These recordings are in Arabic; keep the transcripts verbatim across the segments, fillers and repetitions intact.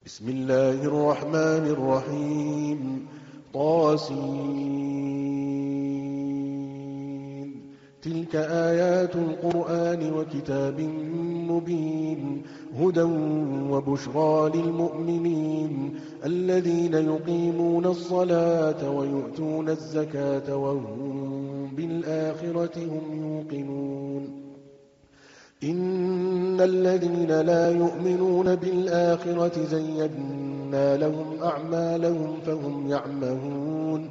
بسم الله الرحمن الرحيم. طاسين. تلك آيات القرآن وكتاب مبين هدى وبشرى للمؤمنين الذين يقيمون الصلاة ويؤتون الزكاة وهم بالآخرة هم يوقنون. إن الذين لا يؤمنون بالآخرة زينا لهم أعمالهم فهم يعمهون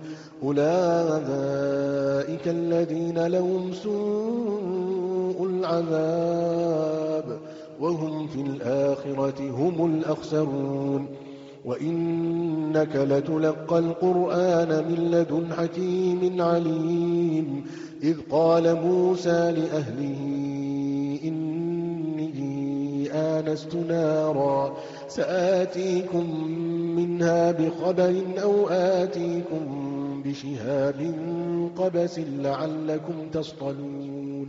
أولئك الذين لهم سوء العذاب وهم في الآخرة هم الأخسرون. وإنك لتلقى القرآن من لدن حكيم عليم إذ قال موسى لأهله إني آنست نارا سآتيكم منها بخبر أو آتيكم بشهاب قبس لعلكم تصطلون.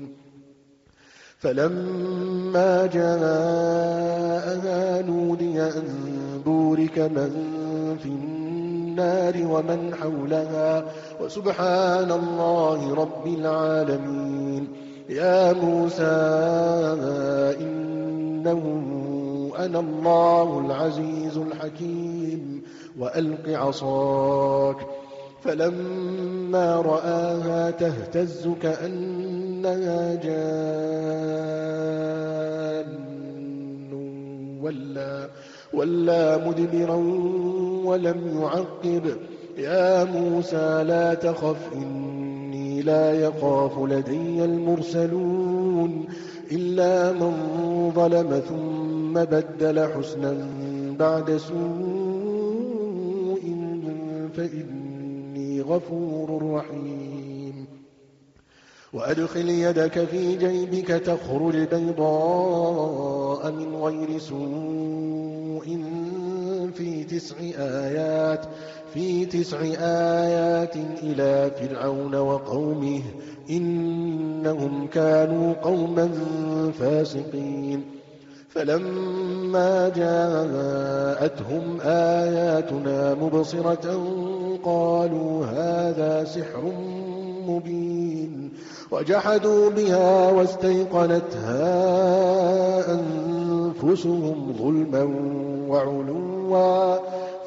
فلما جاءها نودي أن بورك من في النار ومن حولها وسبحان الله رب العالمين. يا موسى إنه أنا الله العزيز الحكيم وألق عصاك. فلما رآها تهتز كأنها جان ولا, ولا مدبرا ولم يعقب. يا موسى لا تخف إني لا يخاف لدي المرسلون إلا من ظلم ثم بدل حسنا بعد سوء فإني غفور رحيم. وأدخل يدك في جيبك تخرج بيضاء من غير سوء في تسع آيات في تسع آيات إلى فرعون وقومه إنهم كانوا قوما فاسقين. فلما جاءتهم آياتنا مبصرة قالوا هذا سحر مبين وجحدوا بها واستيقنتها أنفسهم ظلما وعلوا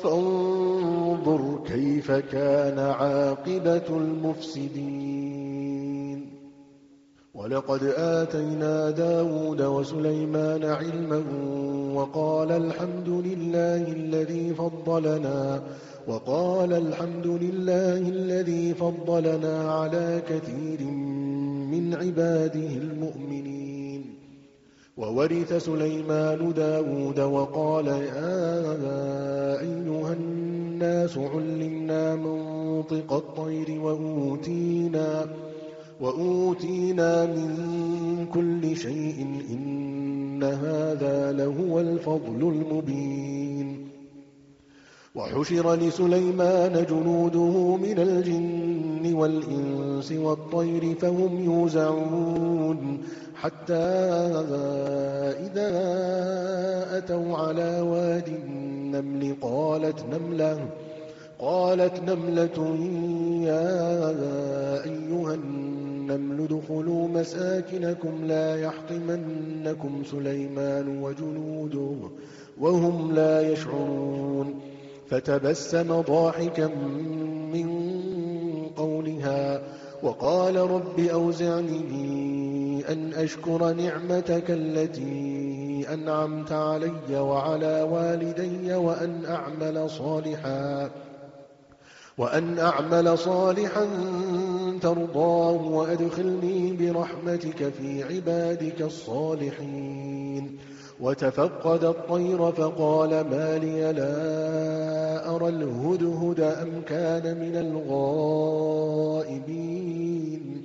فانظر كيف كان عاقبة المفسدين. ولقد آتينا داود وسليمان علما وقال الحمد لله الذي فضلنا وقال الحمد لله الذي فضلنا على كثير من عباده المؤمنين. وورث سليمان داود وقال يا أيها الناس علمنا منطق الطير وأوتينا, وأوتينا من كل شيء إن هذا لهو الفضل المبين. وحشر لسليمان جنوده من الجن والإنس والطير فهم يوزعون حتى إذا أتوا على واد النمل قالت نملة قالت نملة يا أيها النمل ادخلوا مساكنكم لا يحطمنكم سليمان وجنوده وهم لا يشعرون. فتبسم ضاحكا من قولها وقال رب أوزعني أن أشكر نعمتك التي أنعمت علي وعلى والدي وأن أعمل صالحا وأن أعمل صالحا ترضاه وأدخلني برحمتك في عبادك الصالحين. وتفقد الطير فقال ما لي لا أرى الهدهد أم كان من الغائبين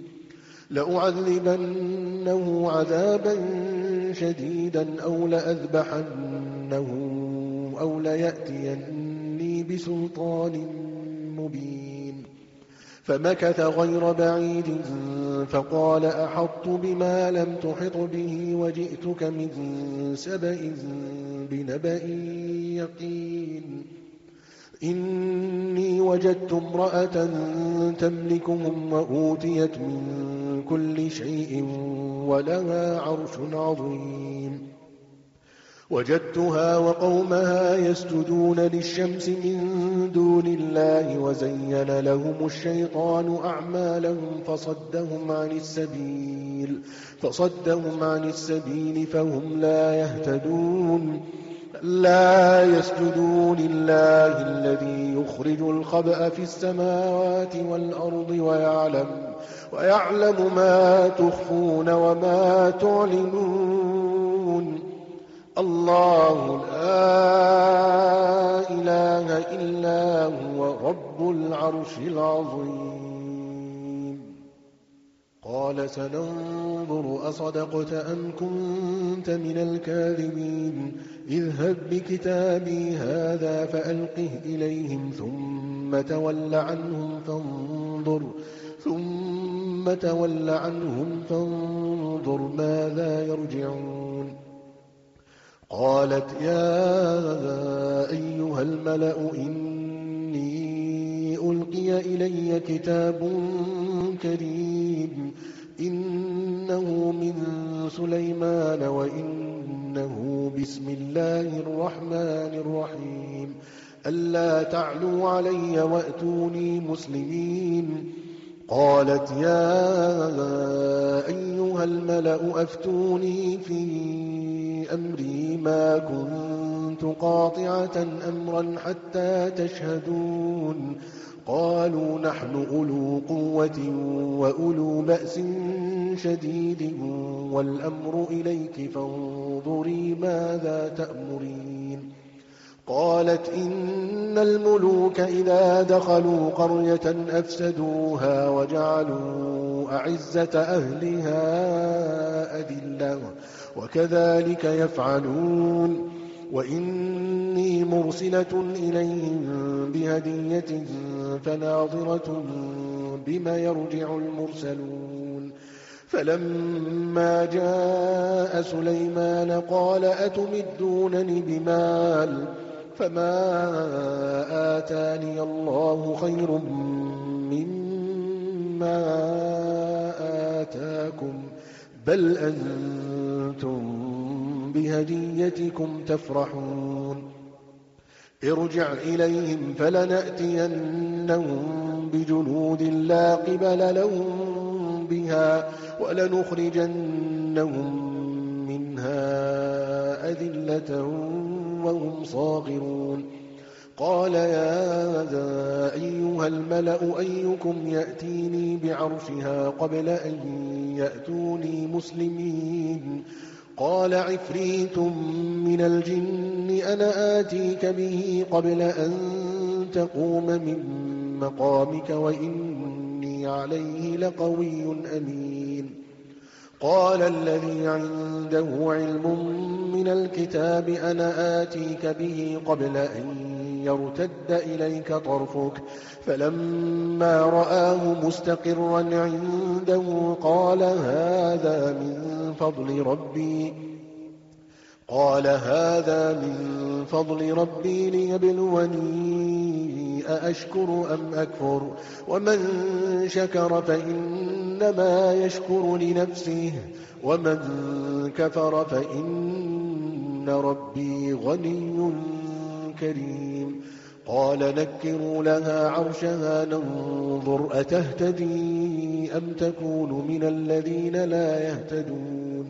لأعذبنه عذابا شديدا أو لأذبحنه أو ليأتيني بسلطان مبين. فمكث غير بعيد فقال أحطت بما لم تحط به وجئتك من سبأ بنبأ يقين إني وجدت امرأة تملكهم وأوتيت من كل شيء ولها عرش عظيم وجدتها وقومها يسجدون للشمس من دون الله وزين لهم الشيطان أعمالهم فصدهم عن السبيل فصدهم عن السبيل فهم لا يهتدون لا يسجدوا لله الذي يخرج الخبأ في السماوات والأرض ويعلم, ويعلم ما تخفون وما تعلنون الله لا إله إلا هو رب العرش العظيم قال سننظر أصدقت أم كنت من الكاذبين اذهب بكتابي هذا فألقه إليهم ثم تول عنهم فانظر ثم تول عنهم فانظر ماذا يرجعون قالت يا أيها الملأ إني ألقي إلي كتاب كريم إنه من سليمان وإنه بسم الله الرحمن الرحيم ألا تعلوا علي وأتوني مسلمين قالت يا أيها الملأ أفتوني في أمري ما كنت قاطعة أمرا حتى تشهدون قالوا نحن أولو قوة وأولو بأس شديد والأمر إليك فانظري ماذا تأمرين قالت إن الملوك إذا دخلوا قرية أفسدوها وجعلوا أعزة أهلها أذلة وكذلك يفعلون وإني مرسلة إليهم بهدية فناظرة بما يرجع المرسلون فلما جاء سليمان قال أتمدونني بمال فما آتاني الله خير مما آتاكم بل أنتم بهديتكم تفرحون ارجع إليهم فلنأتينهم بجنود لا قبل لهم بها ولنخرجنهم منها أذلة وهم صاغرون قال يا أيها الملأ أيكم يأتيني بعرشها قبل أن يأتوني مسلمين قال عفريت من الجن أنا آتيك به قبل أن تقوم من مقامك وإني عليه لقوي أمين قال الذي عنده علم من الكتاب أنا آتيك به قبل أن يرتد إليك طرفك فلما رآه مستقرا عنده قال هذا من فضل ربي قال هذا من فضل ربي ليبلوني أأشكر أم أكفر ومن شكر فإنما يشكر لنفسه ومن كفر فإن ربي غني كريم قال نكروا لها عرشها ننظر أتهتدي أم تكون من الذين لا يهتدون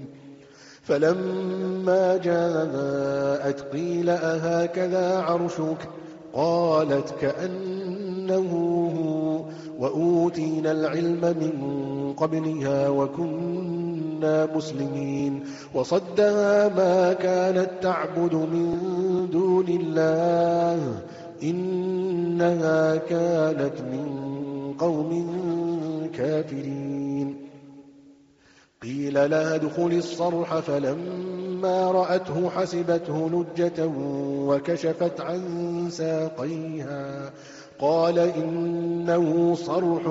فلما جاءت قيل أهكذا عرشك قالت كأنه هو وأوتينا العلم من قبلها وكنا مسلمين وصدها ما كانت تعبد من دون الله إنها كانت من قوم كافرين قيل لها ادخل الصرح فلما رأته حسبته لجة وكشفت عن ساقيها قال إنه صرح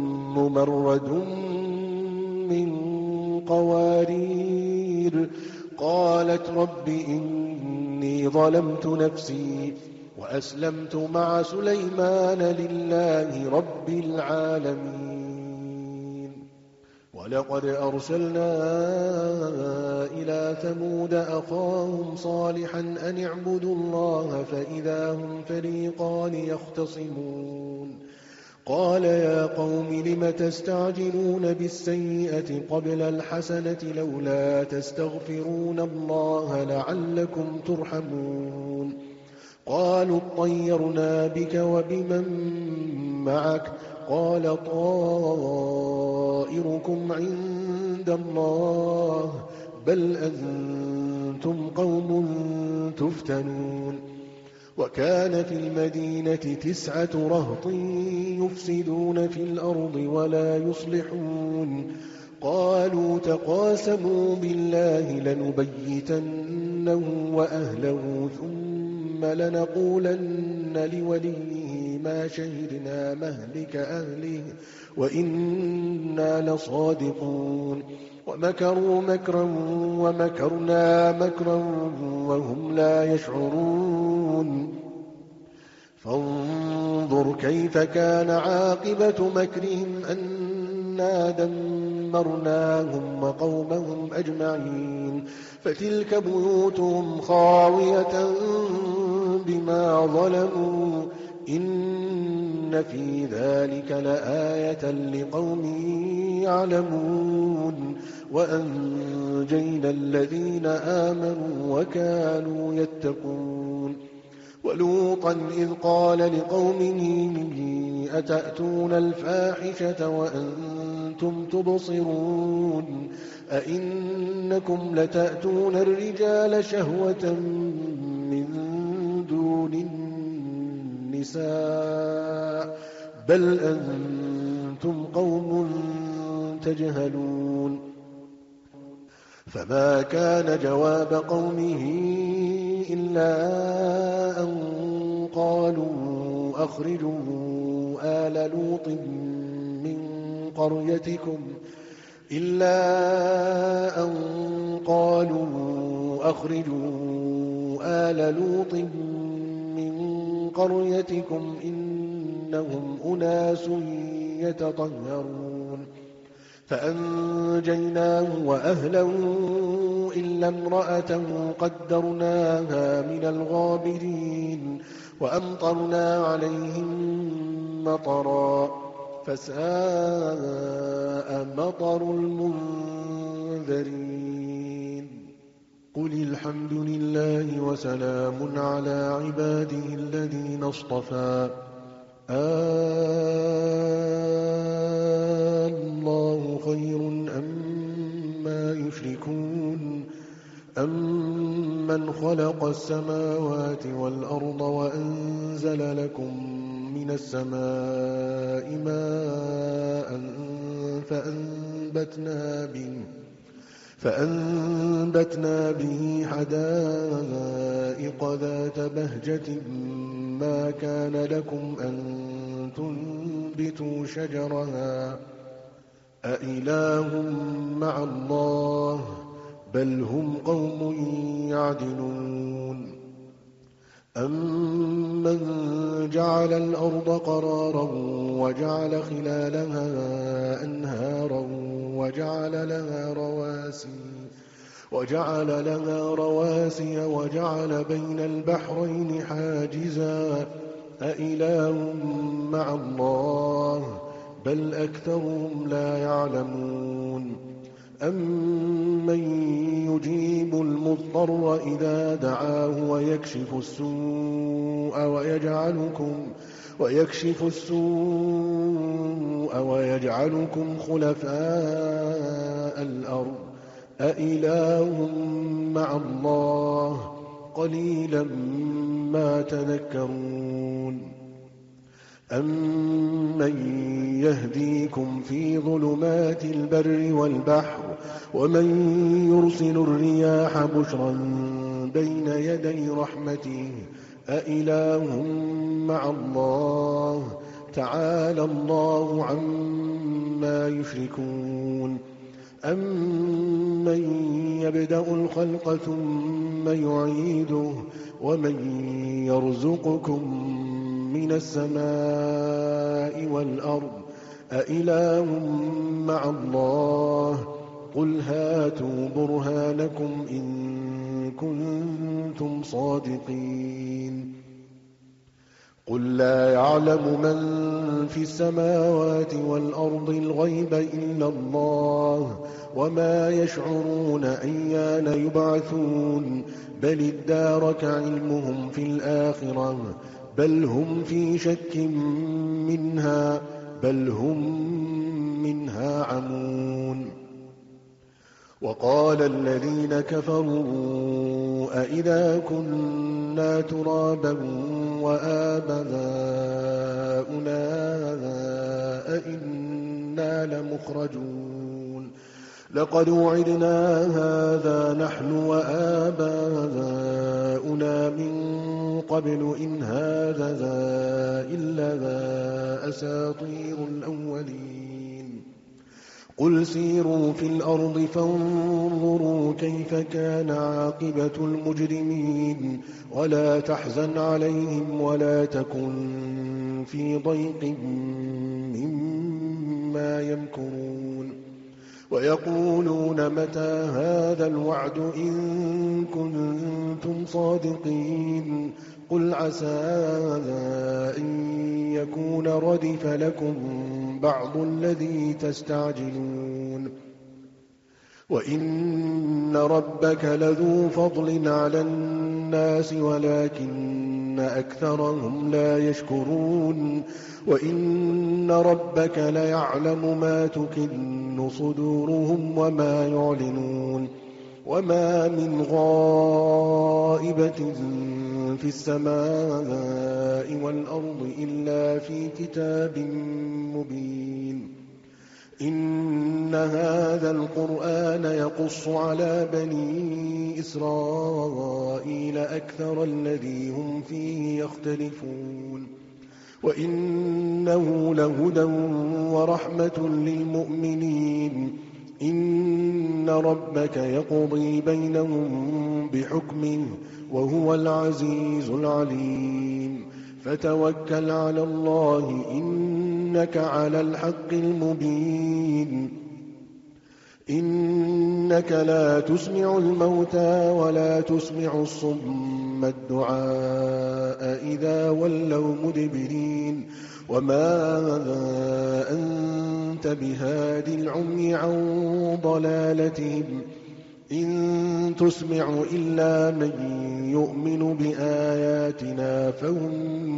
ممرد من قوارير قالت رب إني ظلمت نفسي وأسلمت مع سليمان لله رب العالمين. ولقد أرسلنا إلى ثمود أخاهم صالحا أن اعبدوا الله فإذا هم فريقان يختصمون قال يا قوم لم تستعجلون بالسيئة قبل الحسنة لولا تستغفرون الله لعلكم ترحمون قالوا اطيرنا بك وبمن معك قال طائركم عند الله بل أنتم قوم تفتنون وكان في المدينة تسعة رهط يفسدون في الأرض ولا يصلحون قالوا تقاسموا بالله لنبيتنه وأهله ثم لنقولن لوليه ما شهدنا مهلك أهله وإنا لصادقون ومكروا مكرا ومكرنا مكرا وهم لا يشعرون فانظر كيف كان عاقبة مكرهم أنا دمرناهم وقومهم أجمعين فتلك بيوتهم خاوية بما ظلموا إن في ذلك لآية لقوم يعلمون وأنجينا الذين آمنوا وكانوا يتقون ولوطا إذ قال لقومه أتأتون الفاحشة وأنتم تبصرون أئنكم لتأتون الرجال شهوة من دون النساء بل أنتم قوم تجهلون فما كان جواب قومه إلا أن قالوا أخرجوا آل لوط من قريتكم إلا أن قالوا أخرجوا آل لوط من قريتكم إنهم أناس يتطهرون فأنجيناه وأهله إلا امرأته قدرناها من الغابرين وأمطرنا عليهم مطرا فساء مطر المنذرين قل الحمد لله وسلام على عباده الذين اصطفى الله خير أما يشركون أمن خلق السماوات والأرض وأنزل لكم من السماء ماء فأنبتنا به فأنبتنا به حدائق ذات بهجة ما كان لكم أن تنبتوا شجرها أإله مع الله بل هم قوم يعدلون أمن جعل الأرض قرارا وجعل خلالها أنهارا وجعل لها رواسي وجعل لها رواسي وجعل بين البحرين حاجزا أإله مع الله بل أكثرهم لا يعلمون أمن يجيب المضطر إذا دعاه ويكشف السوء ويجعلكم ويكشف السوء ويجعلكم خلفاء الأرض أإله مع الله قليلا ما تذكرون أمن يهديكم في ظلمات البر والبحر ومن يرسل الرياح بشرا بين يدي رحمته أإله مع الله تعالى الله عما يشركون أَمَّن يَبْدَأُ الْخَلْقَ ثُمَّ يُعِيدُهُ وَمَن يَرْزُقُكُم مِّنَ السَّمَاءِ وَالْأَرْضِ أَإِلَٰهٌ مَّعَ اللَّهِ قُلْ هَاتُوا بُرْهَانَكُمْ إِن كُنتُمْ صَادِقِينَ قُل لَّا يَعْلَمُ مَن فِي السَّمَاوَاتِ وَالْأَرْضِ الْغَيْبَ إِلَّا اللَّهُ وَمَا يَشْعُرُونَ أَيَّانَ يُبْعَثُونَ بَلِ ادَّارَكَ عِلْمُهُمْ فِي الْآخِرَةِ بَلْ هُمْ فِي شَكٍّ مِّنْهَا بَلْ هُم مِّنْهَا عَمُونَ وَقَالَ الَّذِينَ كَفَرُوا أَإِذَا كُنَّا تُرَابًا وَآبَاؤُنَا أَإِنَّا لَمُخْرَجُونَ لَقَدْ وُعِدْنَا هَٰذَا نَحْنُ وَآبَاؤُنَا مِن قَبْلُ إِنْ هَٰذَا إِلَّا أَسَاطِيرُ الْأَوَّلِينَ قُلْ سِيرُوا فِي الْأَرْضِ فَانظُرُوا كَيْفَ كَانَ عَاقِبَةُ الْمُجْرِمِينَ وَلَا تَحْزَنْ عَلَيْهِمْ وَلَا تَكُن فِي ضَيْقٍ مِّمَّا يَمْكُرُونَ وَيَقُولُونَ مَتَىٰ هَٰذَا الْوَعْدُ إِن كُنتُمْ صَادِقِينَ قُلْ عَسَىٰ أَن يَكُونَ رَدِفَ لَكُم بَعْضُ الَّذِي تَسْتَعْجِلُونَ وَإِنَّ رَبَّكَ لَذُو فَضْلٍ عَلَى النَّاسِ وَلَٰكِنَّ أَكْثَرَهُمْ لَا يَشْكُرُونَ وَإِنَّ رَبَّكَ لَيَعْلَمُ مَا تُكِنُّ صُدُورُهُمْ وَمَا يُعْلِنُونَ وَمَا مِنْ غَائِبَةٍ فِي السَّمَاءِ وَالْأَرْضِ إِلَّا فِي كِتَابٍ مُّبِينٍ إِنَّ هَٰذَا الْقُرْآنَ يَقُصُّ عَلَىٰ بَنِي إِسْرَائِيلَ أَكْثَرَ الَّذِي هُمْ فِيهِ يَخْتَلِفُونَ وَإِنَّهُ لَهُدًى وَرَحْمَةٌ لِّلْمُؤْمِنِينَ إِنَّ رَبَّكَ يَقْضِي بَيْنَهُم بِحُكْمِهِ وَهُوَ الْعَزِيزُ الْعَلِيمُ فَتَوَكَّلْ عَلَى اللَّهِ إِنَّكَ عَلَى الْحَقِّ الْمُبِينِ إِنَّكَ لَا تُسْمِعُ الْمَوْتَىٰ وَلَا تُسْمِعُ الصُّمَّ الدُّعَاءَ إِذَا وَلَّوْا مُدْبِرِينَ وَمَا أَنتَ بِهَادِ الْعُمْيِ عَن ضَلَالَتِهِمْ إِن تُسْمِعُ إِلَّا مَن يُؤْمِنُ بِآيَاتِنَا فَهُم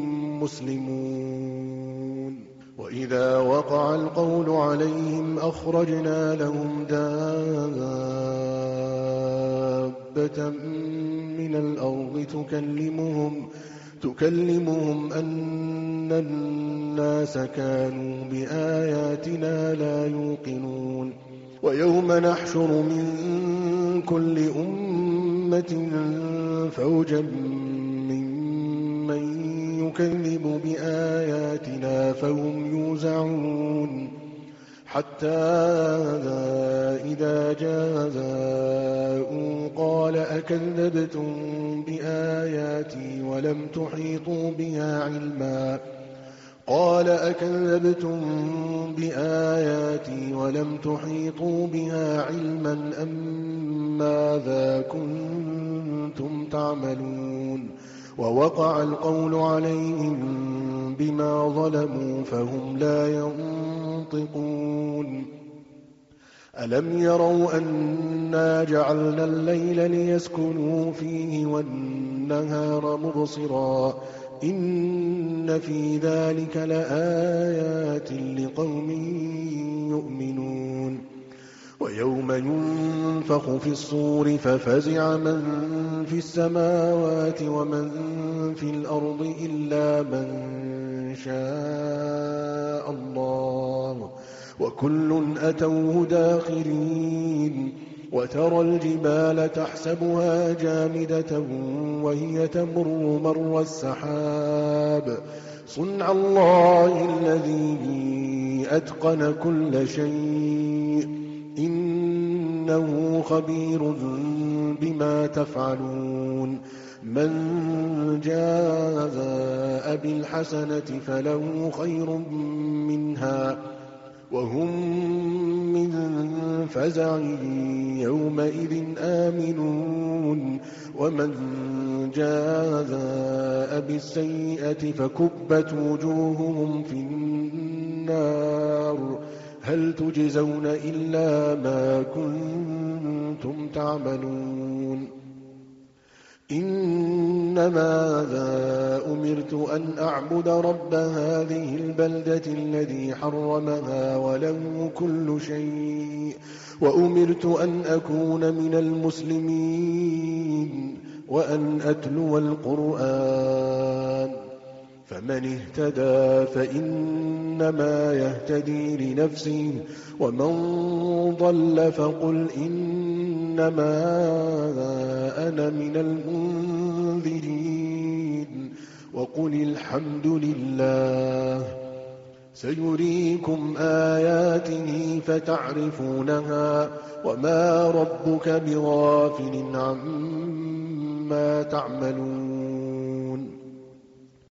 مُّسْلِمُونَ وَإِذَا وَقَعَ الْقَوْلُ عَلَيْهِمْ أَخْرَجْنَا لَهُمْ دَابَّةً مِّنَ الْأَرْضِ تُكَلِّمُهُمْ تُكَلِّمُهُمْ أَنَّ النَّاسَ كَانُوا بِآيَاتِنَا لَا يُوقِنُونَ وَيَوْمَ نَحْشُرُ مِن كُلِّ أُمَّةٍ فَوْجًا مِّمَّن يُكَذِّبُ بِآيَاتِنَا فَهُمْ يُوزَعُونَ حَتَّىٰ إِذَا جَاءُوا قَالَ أَكَذَّبْتُم بِآيَاتِي وَلَمْ تُحِيطُوا بِهَا عِلْمًا قَالَ أَكَذَّبْتُم بِآيَاتِي وَلَمْ تُحِيطُوا بِهَا عِلْمًا أَم مَّاذَا كُنتُمْ تَعْمَلُونَ وَوَقَعَ الْقَوْلُ عَلَيْهِم بِمَا ظَلَمُوا فَهُمْ لَا يَنطِقُونَ أَلَمْ يَرَوْا أَنَّا جَعَلْنَا اللَّيْلَ لِيَسْكُنُوا فِيهِ وَالنَّهَارَ مُبْصِرًا إِنَّ فِي ذَٰلِكَ لَآيَاتٍ لِّقَوْمٍ يُؤْمِنُونَ وَيَوْمَ يُنفَخُ فِي الصُّورِ فَفَزِعَ مَن فِي السَّمَاوَاتِ وَمَن فِي الْأَرْضِ إِلَّا مَن شَاءَ اللَّهُ وَكُلٌّ أَتَوْهُ دَاخِرِينَ وَتَرَى الْجِبَالَ تَحْسَبُهَا جَامِدَةً وَهِيَ تَمُرُّ مَرَّ السَّحَابِ صُنْعَ اللَّهِ الَّذِي أَتْقَنَ كُلَّ شَيْءٍ إنه خبير بما تفعلون من جاء بالحسنة فله خير منها وهم من فزع يومئذ آمنون ومن جاء بالسيئة فكبت وجوههم في النار هل تجزون إلا ما كنتم تعملون إنما ذا أمرت أن أعبد رب هذه البلدة الذي حرمها وله كل شيء وأمرت أن أكون من المسلمين وأن أتلو القرآن فمن اهتدى فإنما يهتدي لنفسه ومن ضل فقل إنما أنا من المنذرين وقل الحمد لله سيريكم آياته فتعرفونها وما ربك بغافل عما تعملون